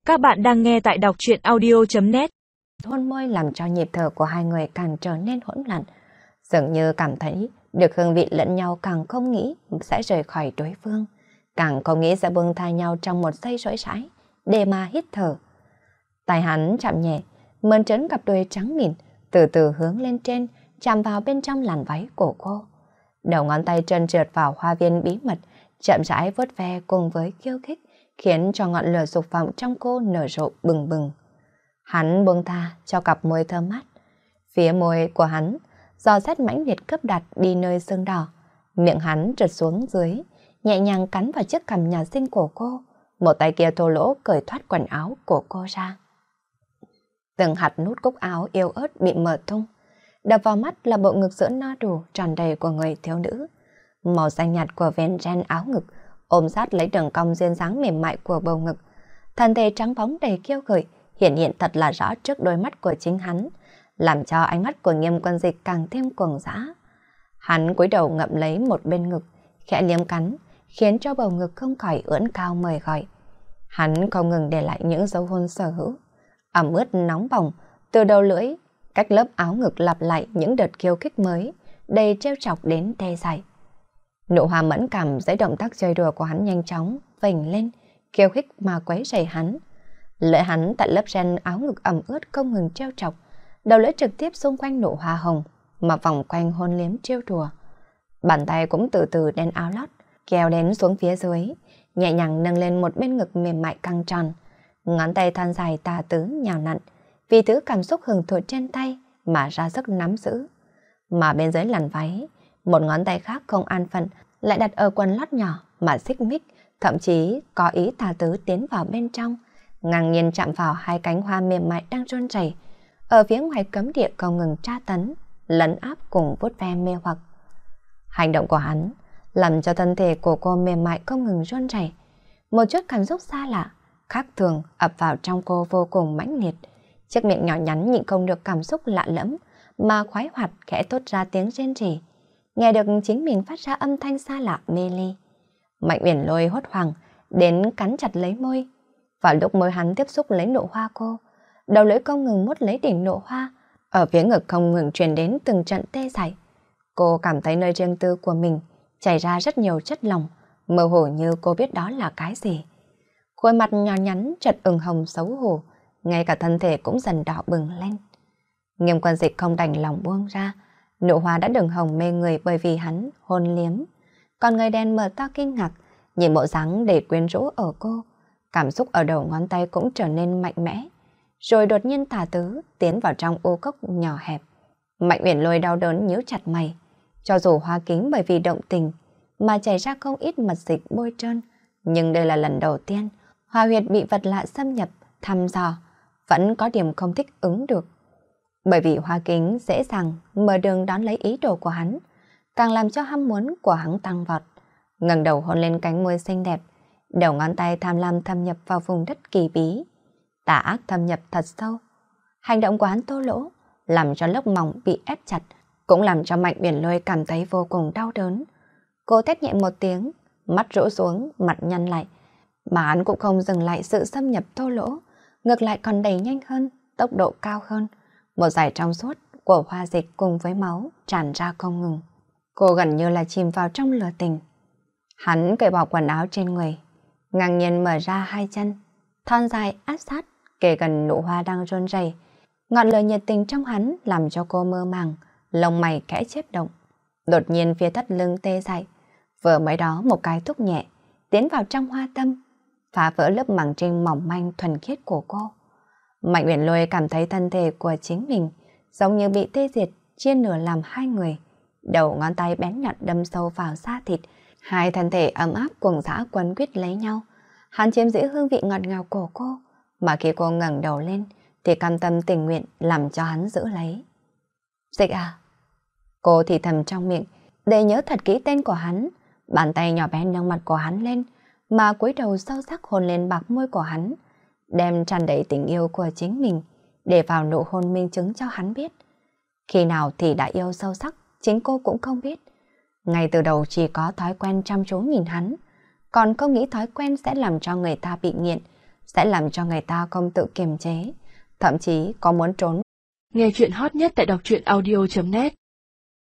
Các bạn đang nghe tại đọc truyện audio.net. Hôn môi làm cho nhịp thở của hai người càng trở nên hỗn loạn. Dường như cảm thấy được hương vị lẫn nhau, càng không nghĩ sẽ rời khỏi đối phương, càng không nghĩ sẽ buông tha nhau trong một giây rỗi rãi để mà hít thở. Tay hắn chạm nhẹ, mơn trớn cặp đùi trắng mịn, từ từ hướng lên trên, chạm vào bên trong làn váy của cô. Đầu ngón tay trơn trượt vào hoa viên bí mật, chậm rãi vuốt ve cùng với khiêu khích, khiến cho ngọn lửa dục vọng trong cô nở rộ bừng bừng. Hắn buông tha cho cặp môi thơm mát. Phía môi của hắn, gió rét mãnh liệt cướp đặt đi nơi xương đỏ. Miệng hắn trượt xuống dưới, nhẹ nhàng cắn vào chiếc cằm nhà xinh của cô. Một tay kia thô lỗ cởi thoát quần áo của cô ra. Từng hạt nút cúc áo yếu ớt bị mở tung. Đập vào mắt là bộ ngực sữa no đủ tròn đầy của người thiếu nữ. Màu xanh nhạt của ven ren áo ngực ôm sát lấy đường cong duyên dáng mềm mại của bầu ngực. Thân thể trắng bóng đầy kiêu gợi hiện hiện thật là rõ trước đôi mắt của chính hắn, làm cho ánh mắt của Nghiêm Quân Dịch càng thêm cuồng dã. Hắn cúi đầu ngậm lấy một bên ngực, khẽ liếm cắn, khiến cho bầu ngực không khỏi ưỡn cao mời gọi. Hắn không ngừng để lại những dấu hôn sở hữu, ẩm ướt nóng bỏng từ đầu lưỡi, cách lớp áo ngực lặp lại những đợt khiêu khích mới, đầy trêu chọc đến tê dại. Nụ hoa mẫn cảm dưới động tác chơi đùa của hắn nhanh chóng vểnh lên, khiêu khích mà quấy rầy hắn. Lưỡi hắn tại lớp ren áo ngực ẩm ướt không ngừng trêu chọc, đầu lưỡi trực tiếp xung quanh nụ hoa hồng mà vòng quanh hôn liếm trêu đùa. Bàn tay cũng từ từ đen áo lót, kéo đến xuống phía dưới, nhẹ nhàng nâng lên một bên ngực mềm mại căng tròn. Ngón tay thon dài tà tứ nhào nặn, vì thứ cảm xúc hưởng thụ trên tay mà ra sức nắm giữ. Mà bên dưới làn váy, một ngón tay khác không an phận lại đặt ở quần lót nhỏ mà xích mích, thậm chí có ý tà tứ tiến vào bên trong, ngang nhiên chạm vào hai cánh hoa mềm mại đang run rẩy ở phía ngoài cấm địa, không ngừng tra tấn, lấn áp cùng vuốt ve mê hoặc. Hành động của hắn làm cho thân thể của cô mềm mại không ngừng run rẩy, một chút cảm xúc xa lạ, khác thường ập vào trong cô vô cùng mãnh liệt. Chiếc miệng nhỏ nhắn nhịn không được cảm xúc lạ lẫm mà khoái hoạt khẽ thốt ra tiếng rên rỉ, nghe được chính mình phát ra âm thanh xa lạ mê ly. Mạnh Uyển Lôi hốt hoảng đến cắn chặt lấy môi. Vào lúc môi hắn tiếp xúc lấy nụ hoa cô, đầu lưỡi không ngừng mút lấy đỉnh nụ hoa, ở phía ngực không ngừng truyền đến từng trận tê dại. Cô cảm thấy nơi riêng tư của mình chảy ra rất nhiều chất lỏng, mơ hồ như cô biết đó là cái gì. Khuôn mặt nhỏ nhắn chợt ửng hồng xấu hổ, ngay cả thân thể cũng dần đỏ bừng lên. Nghiêm Quân Dịch không đành lòng buông ra, nụ hoa đã đừng hồng mê người bởi vì hắn hôn liếm. Còn người đen mở to kinh ngạc, nhìn bộ dáng để quyến rũ ở cô, cảm xúc ở đầu ngón tay cũng trở nên mạnh mẽ. Rồi đột nhiên tà tứ tiến vào trong ô cốc nhỏ hẹp. Mạnh Uyển Lôi đau đớn nhíu chặt mày, cho dù hoa kính bởi vì động tình mà chảy ra không ít mật dịch bôi trơn, nhưng đây là lần đầu tiên hoa huyệt bị vật lạ xâm nhập, thăm dò, vẫn có điểm không thích ứng được. Bởi vì hoa kính dễ dàng mở đường đón lấy ý đồ của hắn, càng làm cho ham muốn của hắn tăng vọt. Ngẩng đầu hôn lên cánh môi xinh đẹp, đầu ngón tay tham lam thâm nhập vào vùng đất kỳ bí, tà ác thâm nhập thật sâu. Hành động của hắn thô lỗ, làm cho lớp mỏng bị ép chặt, cũng làm cho Mạnh Uyển Lôi cảm thấy vô cùng đau đớn. Cô thét nhẹ một tiếng, mắt rũ xuống, mặt nhăn lại, mà hắn cũng không dừng lại sự xâm nhập thô lỗ, ngược lại còn đẩy nhanh hơn, tốc độ cao hơn. Một dải trong suốt của hoa dịch cùng với máu tràn ra không ngừng. Cô gần như là chìm vào trong lửa tình. Hắn cởi bỏ quần áo trên người, ngang nhiên mở ra hai chân, thon dài áp sát, kề gần nụ hoa đang run rẩy. Ngọn lửa nhiệt tình trong hắn làm cho cô mơ màng, lông mày khẽ chớp động. Đột nhiên phía thắt lưng tê dại, vừa mới đó một cái thúc nhẹ, tiến vào trong hoa tâm, phá vỡ lớp màng trinh mỏng manh thuần khiết của cô. Mạnh Uyển Lôi cảm thấy thân thể của chính mình giống như bị tê diệt, chia nửa làm hai người. Đầu ngón tay bén nhọn đâm sâu vào da thịt, hai thân thể ấm áp cuồng dã quấn quýt lấy nhau. Hắn chiếm giữ hương vị ngọt ngào của cô, mà khi cô ngẩng đầu lên thì cam tâm tình nguyện làm cho hắn giữ lấy. Dịch à? Cô thì thầm trong miệng, để nhớ thật kỹ tên của hắn. Bàn tay nhỏ bé nâng mặt của hắn lên, mà cúi đầu sâu sắc hôn lên bạc môi của hắn, đem tràn đầy tình yêu của chính mình để vào nụ hôn minh chứng cho hắn biết. Khi nào thì đã yêu sâu sắc, chính cô cũng không biết. Ngay từ đầu chỉ có thói quen chăm chú nhìn hắn, còn không nghĩ thói quen sẽ làm cho người ta bị nghiện, sẽ làm cho người ta không tự kiềm chế, thậm chí có muốn trốn. Nghe chuyện hot nhất tại đọc truyện audio.net